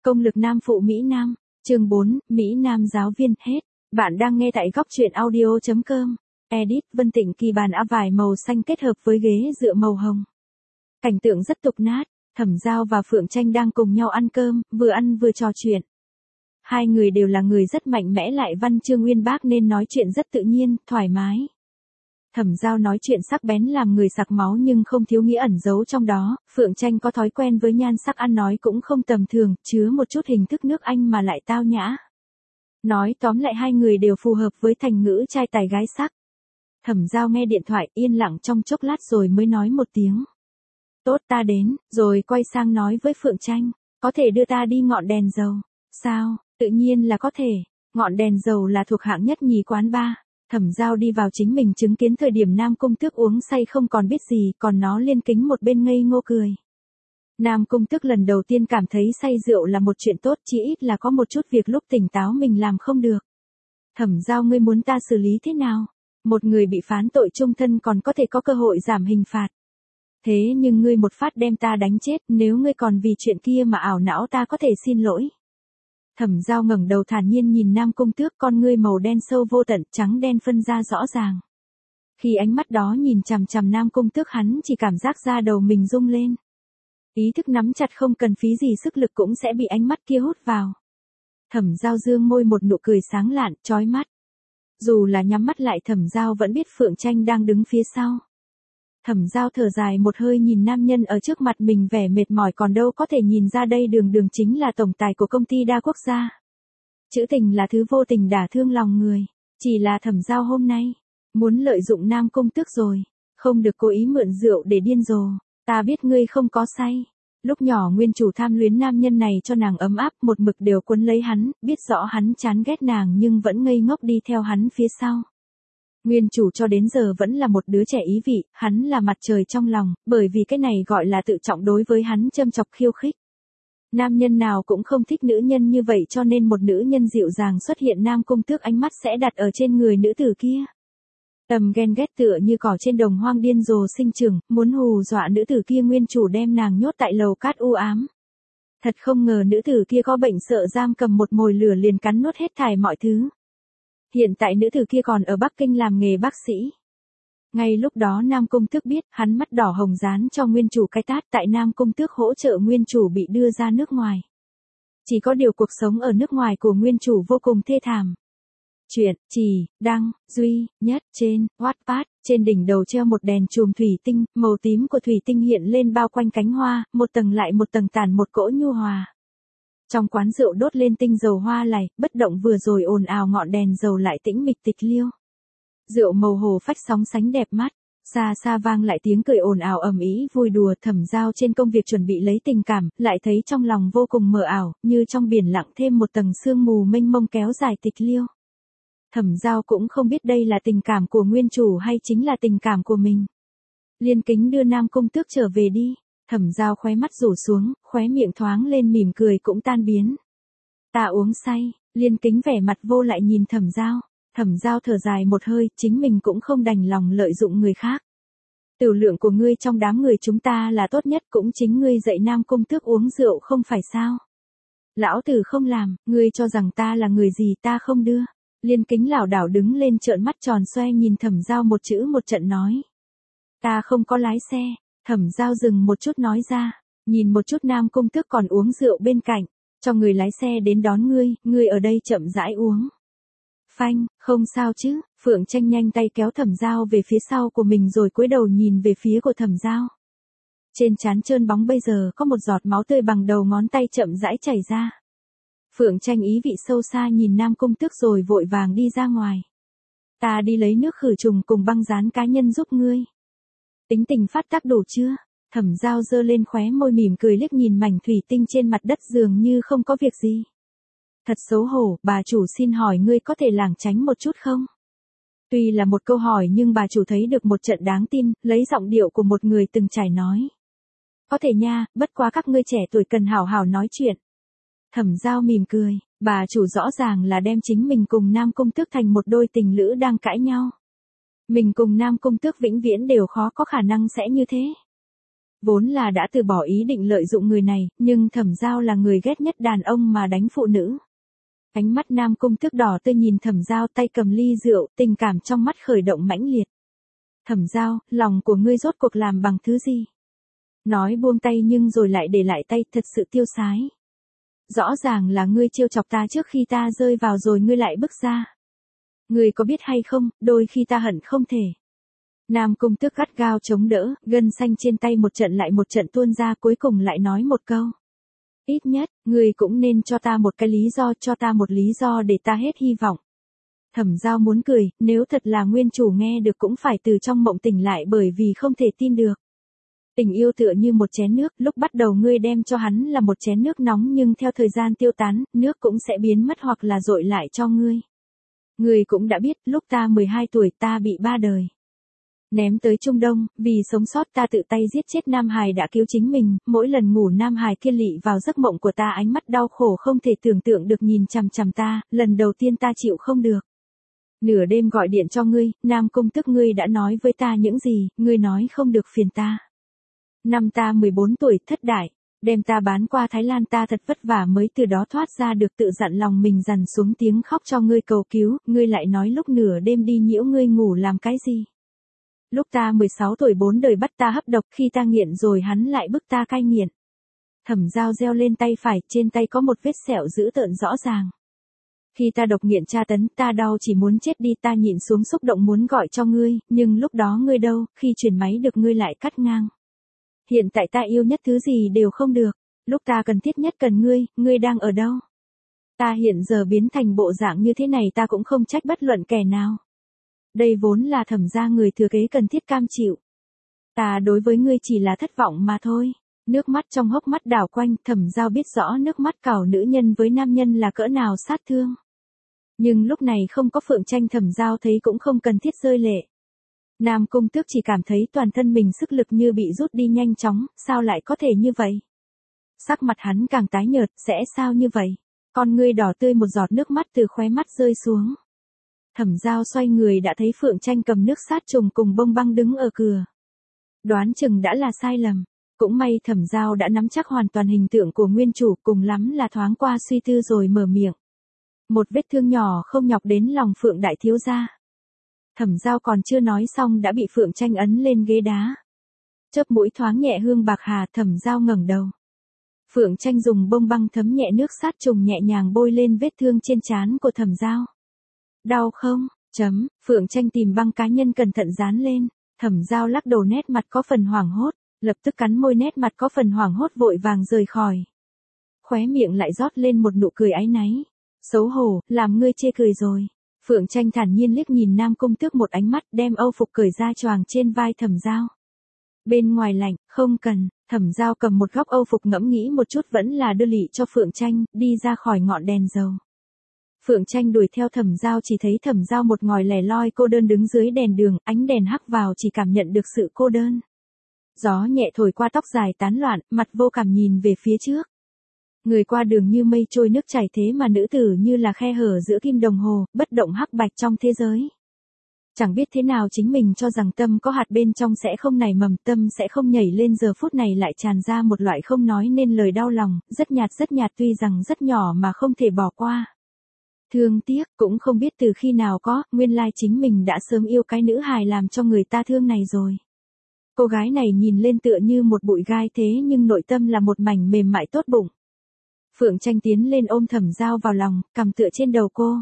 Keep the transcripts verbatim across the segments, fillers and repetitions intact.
Công lực nam phụ Mỹ Nam, chương bốn, Mỹ Nam giáo viên, hết. Bạn đang nghe tại góc truyện audio chấm com. Edit, Vân Tịnh kỳ bàn áp vải màu xanh kết hợp với ghế dựa màu hồng. Cảnh tượng rất tục nát, Thẩm Giao và Phượng Tranh đang cùng nhau ăn cơm, vừa ăn vừa trò chuyện. Hai người đều là người rất mạnh mẽ lại văn chương uyên bác nên nói chuyện rất tự nhiên, thoải mái. Thẩm Giao nói chuyện sắc bén làm người sặc máu nhưng không thiếu nghĩa ẩn giấu trong đó, Phượng Tranh có thói quen với nhan sắc ăn nói cũng không tầm thường, chứa một chút hình thức nước Anh mà lại tao nhã. Nói tóm lại hai người đều phù hợp với thành ngữ trai tài gái sắc. Thẩm Giao nghe điện thoại yên lặng trong chốc lát rồi mới nói một tiếng. Tốt, ta đến, rồi quay sang nói với Phượng Tranh, có thể đưa ta đi ngọn đèn dầu. Sao, tự nhiên là có thể, ngọn đèn dầu là thuộc hạng nhất nhì quán bar. Thẩm Giao đi vào chính mình chứng kiến thời điểm Nam Cung Tước uống say không còn biết gì, còn nó liên kính một bên ngây ngô cười. Nam Cung Tước lần đầu tiên cảm thấy say rượu là một chuyện tốt, chỉ ít là có một chút việc lúc tỉnh táo mình làm không được. Thẩm Giao, ngươi muốn ta xử lý thế nào? Một người bị phán tội chung thân còn có thể có cơ hội giảm hình phạt. Thế nhưng ngươi một phát đem ta đánh chết, nếu ngươi còn vì chuyện kia mà ảo não ta có thể xin lỗi. Thẩm Giao ngẩng đầu thản nhiên nhìn Nam Cung Tước, con ngươi màu đen sâu vô tận, trắng đen phân ra rõ ràng. Khi ánh mắt đó nhìn chằm chằm Nam Cung Tước, hắn chỉ cảm giác da đầu mình rung lên. Ý thức nắm chặt không cần phí gì sức lực cũng sẽ bị ánh mắt kia hút vào. Thẩm Giao dương môi một nụ cười sáng lạn, chói mắt. Dù là nhắm mắt lại Thẩm Giao vẫn biết Phượng Tranh đang đứng phía sau. Thẩm Giao thở dài một hơi nhìn nam nhân ở trước mặt mình vẻ mệt mỏi, còn đâu có thể nhìn ra đây đường đường chính là tổng tài của công ty đa quốc gia. Chữ tình là thứ vô tình đả thương lòng người. Chỉ là Thẩm Giao hôm nay muốn lợi dụng Nam Cung Tước rồi, không được cố ý mượn rượu để điên rồ. Ta biết ngươi không có say. Lúc nhỏ nguyên chủ tham luyến nam nhân này cho nàng ấm áp, một mực đều quấn lấy hắn, biết rõ hắn chán ghét nàng nhưng vẫn ngây ngốc đi theo hắn phía sau. Nguyên chủ cho đến giờ vẫn là một đứa trẻ ý vị, hắn là mặt trời trong lòng, bởi vì cái này gọi là tự trọng, đối với hắn châm chọc khiêu khích. Nam nhân nào cũng không thích nữ nhân như vậy, cho nên một nữ nhân dịu dàng xuất hiện Nam Cung Tước ánh mắt sẽ đặt ở trên người nữ tử kia. Tầm ghen ghét tựa như cỏ trên đồng hoang điên rồ sinh trưởng, muốn hù dọa nữ tử kia, nguyên chủ đem nàng nhốt tại lầu cát u ám. Thật không ngờ nữ tử kia có bệnh sợ giam, cầm một mồi lửa liền cắn nuốt hết thảy mọi thứ. Hiện tại nữ tử kia còn ở Bắc Kinh làm nghề bác sĩ. Ngay lúc đó Nam Cung Tước biết, hắn mắt đỏ hồng dán cho nguyên chủ cái tát, tại Nam Cung Tước hỗ trợ nguyên chủ bị đưa ra nước ngoài. Chỉ có điều cuộc sống ở nước ngoài của nguyên chủ vô cùng thê thảm. Chuyện, chỉ, đăng, duy, nhất, trên, Wattpad, trên đỉnh đầu treo một đèn chùm thủy tinh, màu tím của thủy tinh hiện lên bao quanh cánh hoa, một tầng lại một tầng tản một cỗ nhu hòa. Trong quán rượu đốt lên tinh dầu hoa lài, bất động vừa rồi ồn ào ngọn đèn dầu lại tĩnh mịch tịch liêu. Rượu màu hồ phách sóng sánh đẹp mắt, xa xa vang lại tiếng cười ồn ào ầm ĩ vui đùa. Thẩm Giao trên công việc chuẩn bị lấy tình cảm, lại thấy trong lòng vô cùng mờ ảo, như trong biển lặng thêm một tầng sương mù mênh mông kéo dài tịch liêu. Thẩm Giao cũng không biết đây là tình cảm của nguyên chủ hay chính là tình cảm của mình. Liên kính đưa Nam Cung Tước trở về đi. Thẩm Giao khóe mắt rủ xuống, khóe miệng thoáng lên mỉm cười cũng tan biến. Ta uống say. Liên kính vẻ mặt vô lại nhìn Thẩm Giao. Thẩm Giao thở dài một hơi, chính mình cũng không đành lòng lợi dụng người khác. Tiểu lượng của ngươi trong đám người chúng ta là tốt nhất, cũng chính ngươi dạy Nam Cung Tước uống rượu không phải sao? Lão tử không làm, ngươi cho rằng ta là người gì, ta không đưa. Liên kính lảo đảo đứng lên trợn mắt tròn xoe nhìn Thẩm Giao một chữ một trận nói. Ta không có lái xe. Thẩm Giao dừng một chút nói ra, nhìn một chút Nam Cung Tước còn uống rượu bên cạnh, cho người lái xe đến đón ngươi, ngươi ở đây chậm rãi uống. Phanh, không sao chứ? Phượng Tranh nhanh tay kéo Thẩm Giao về phía sau của mình rồi cúi đầu nhìn về phía của Thẩm Giao. Trên trán trơn bóng bây giờ có một giọt máu tươi bằng đầu ngón tay chậm rãi chảy ra. Phượng Tranh ý vị sâu xa nhìn Nam Cung Tước rồi vội vàng đi ra ngoài. Ta đi lấy nước khử trùng cùng băng dán cá nhân giúp ngươi. Tính tình phát tác đủ chưa? Thẩm Giao giơ lên khóe môi mỉm cười liếc nhìn mảnh thủy tinh trên mặt đất dường như không có việc gì. Thật xấu hổ, bà chủ xin hỏi ngươi có thể lảng tránh một chút không? Tuy là một câu hỏi nhưng bà chủ thấy được một trận đáng tin, lấy giọng điệu của một người từng trải nói. Có thể nha, bất quá các ngươi trẻ tuổi cần hảo hảo nói chuyện. Thẩm Giao mỉm cười, bà chủ rõ ràng là đem chính mình cùng Nam Cung Tước thành một đôi tình lữ đang cãi nhau. Mình cùng Nam Cung Tước vĩnh viễn đều khó có khả năng sẽ như thế. Vốn là đã từ bỏ ý định lợi dụng người này, nhưng Thẩm Giao là người ghét nhất đàn ông mà đánh phụ nữ. Ánh mắt Nam Cung Tước đỏ tươi nhìn Thẩm Giao, tay cầm ly rượu, tình cảm trong mắt khởi động mãnh liệt. Thẩm Giao, lòng của ngươi rốt cuộc làm bằng thứ gì? Nói buông tay nhưng rồi lại để lại tay, thật sự tiêu sái. Rõ ràng là ngươi trêu chọc ta trước khi ta rơi vào rồi ngươi lại bước ra. Ngươi có biết hay không, đôi khi ta hận không thể. Nam Cung Tước gắt gao chống đỡ, gân xanh trên tay một trận lại một trận tuôn ra, cuối cùng lại nói một câu. Ít nhất, ngươi cũng nên cho ta một cái lý do, cho ta một lý do để ta hết hy vọng. Thẩm Giao muốn cười, nếu thật là nguyên chủ nghe được cũng phải từ trong mộng tỉnh lại bởi vì không thể tin được. Tình yêu tựa như một chén nước, lúc bắt đầu ngươi đem cho hắn là một chén nước nóng nhưng theo thời gian tiêu tán, nước cũng sẽ biến mất hoặc là dội lại cho ngươi. Ngươi cũng đã biết, lúc ta mười hai tuổi ta bị ba đời ném tới Trung Đông, vì sống sót ta tự tay giết chết Nam Hải đã cứu chính mình, mỗi lần ngủ Nam Hải kia lị vào giấc mộng của ta, ánh mắt đau khổ không thể tưởng tượng được nhìn chằm chằm ta, lần đầu tiên ta chịu không được. Nửa đêm gọi điện cho ngươi, Nam Cung Tước ngươi đã nói với ta những gì, ngươi nói không được phiền ta. Năm ta mười bốn tuổi, thất đại, đem ta bán qua Thái Lan, ta thật vất vả mới từ đó thoát ra được, tự dặn lòng mình dằn xuống tiếng khóc cho ngươi cầu cứu, ngươi lại nói lúc nửa đêm đi nhiễu ngươi ngủ làm cái gì. Lúc ta mười sáu tuổi bốn đời bắt ta hấp độc, khi ta nghiện rồi hắn lại bức ta cai nghiện. Thẩm Giao reo lên tay phải, trên tay có một vết sẹo dữ tợn rõ ràng. Khi ta độc nghiện tra tấn, ta đau chỉ muốn chết đi, ta nhịn xuống xúc động muốn gọi cho ngươi, nhưng lúc đó ngươi đâu, khi chuyển máy được ngươi lại cắt ngang. Hiện tại ta yêu nhất thứ gì đều không được, lúc ta cần thiết nhất cần ngươi, ngươi đang ở đâu? Ta hiện giờ biến thành bộ dạng như thế này ta cũng không trách bất luận kẻ nào. Đây vốn là Thẩm gia người thừa kế cần thiết cam chịu. Ta đối với ngươi chỉ là thất vọng mà thôi. Nước mắt trong hốc mắt đảo quanh, Thẩm Giao biết rõ nước mắt cào nữ nhân với nam nhân là cỡ nào sát thương. Nhưng lúc này không có Phượng Tranh, Thẩm Giao thấy cũng không cần thiết rơi lệ. Nam Cung Tước chỉ cảm thấy toàn thân mình sức lực như bị rút đi nhanh chóng, sao lại có thể như vậy? Sắc mặt hắn càng tái nhợt, sẽ sao như vậy? Con ngươi đỏ tươi, một giọt nước mắt từ khóe mắt rơi xuống. Thẩm Giao xoay người đã thấy Phượng Tranh cầm nước sát trùng cùng bông băng đứng ở cửa. Đoán chừng đã là sai lầm. Cũng may Thẩm Giao đã nắm chắc hoàn toàn hình tượng của nguyên chủ, cùng lắm là thoáng qua suy tư rồi mở miệng. Một vết thương nhỏ không nhọc đến lòng Phượng đại thiếu gia. Thẩm Giao còn chưa nói xong đã bị Phượng Tranh ấn lên ghế đá. Chớp mũi thoáng nhẹ hương bạc hà, Thẩm Giao ngẩng đầu. Phượng Tranh dùng bông băng thấm nhẹ nước sát trùng nhẹ nhàng bôi lên vết thương trên trán của Thẩm Giao. Đau không? Chấm, Phượng Tranh tìm băng cá nhân cẩn thận dán lên. Thẩm Giao lắc đầu, nét mặt có phần hoảng hốt, lập tức cắn môi, nét mặt có phần hoảng hốt vội vàng rời khỏi. Khóe miệng lại rót lên một nụ cười áy náy. Xấu hổ, làm ngươi chê cười rồi. Phượng Tranh thản nhiên liếc nhìn Nam Cung Tước một ánh mắt, đem âu phục cởi ra choàng trên vai Thẩm Giao. Bên ngoài lạnh, không cần. Thẩm Giao cầm một góc âu phục ngẫm nghĩ một chút vẫn là đưa lị cho Phượng Tranh, đi ra khỏi ngọn đèn dầu. Phượng Tranh đuổi theo Thẩm Giao, chỉ thấy Thẩm Giao một ngòi lẻ loi cô đơn đứng dưới đèn đường, ánh đèn hắt vào chỉ cảm nhận được sự cô đơn. Gió nhẹ thổi qua tóc dài tán loạn, mặt vô cảm nhìn về phía trước. Người qua đường như mây trôi nước chảy, thế mà nữ tử như là khe hở giữa kim đồng hồ, bất động hắc bạch trong thế giới. Chẳng biết thế nào chính mình cho rằng tâm có hạt bên trong sẽ không nảy mầm, tâm sẽ không nhảy lên, giờ phút này lại tràn ra một loại không nói nên lời đau lòng, rất nhạt rất nhạt, tuy rằng rất nhỏ mà không thể bỏ qua. Thương tiếc, cũng không biết từ khi nào có, nguyên lai chính mình đã sớm yêu cái nữ hài làm cho người ta thương này rồi. Cô gái này nhìn lên tựa như một bụi gai thế nhưng nội tâm là một mảnh mềm mại tốt bụng. Phượng Tranh tiến lên ôm Thẩm Giao vào lòng, cằm tựa trên đầu cô.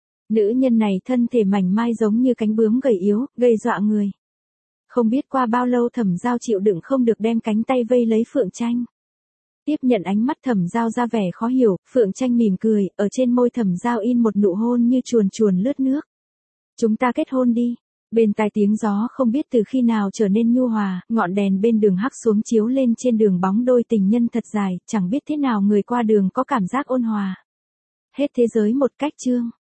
Nữ nhân này thân thể mảnh mai giống như cánh bướm gầy yếu, gây dọa người. Không biết qua bao lâu Thẩm Giao chịu đựng không được đem cánh tay vây lấy Phượng Tranh. Tiếp nhận ánh mắt Thẩm Giao ra vẻ khó hiểu, Phượng Tranh mỉm cười, ở trên môi Thẩm Giao in một nụ hôn như chuồn chuồn lướt nước. Chúng ta kết hôn đi. Bên tai tiếng gió không biết từ khi nào trở nên nhu hòa, ngọn đèn bên đường hắt xuống chiếu lên trên đường bóng đôi tình nhân thật dài, chẳng biết thế nào người qua đường có cảm giác ôn hòa. Hết thế giới một cách chương.